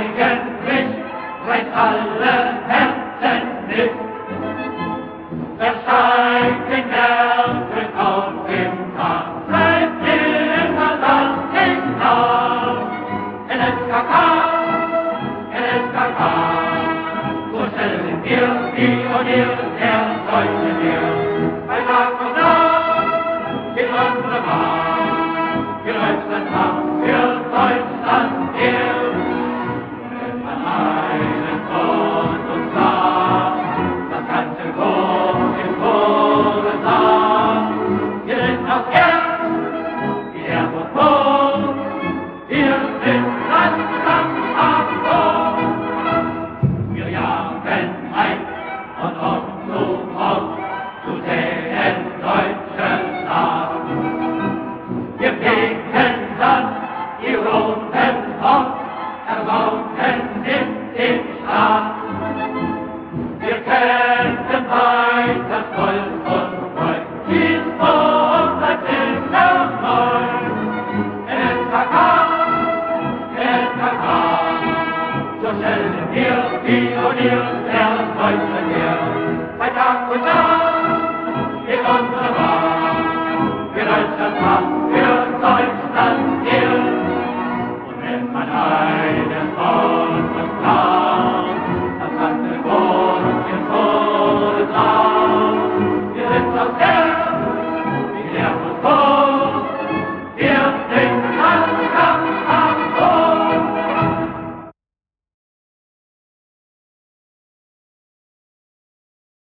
eigentlich reicht alle Herzen mit. Er steigt den Berg auf dem Tag, bleibt immer das hinaus. NSKK, so schnell sind wir, Pioniere der deutschen Wehr. Bei Tag und Nacht geht unsere Macht, wir rüsten ab für Deutschland her. Wenn man einen von uns sagt, das ganze Chor im Chore sagt, wir sind aus Erd, wie er von Mond, wir sind Landkampf. Wir jagen ein von Ort zu Ort zu den Deutschen nach. Wir fegen dann die roten Fort, erbauten in den Staat. Wir kämpfen weiter stolz und treu, dies Wort bleibt immer neu. NSKK, so schnell sind wir Pioniere der deutschen Wehr. Bei Tag und Nacht geht unsere Macht, wir Deutschland ab für Deutschland her. Und wenn man einen von uns braucht, das ganze Volk im Tode sagt, wir sind aus der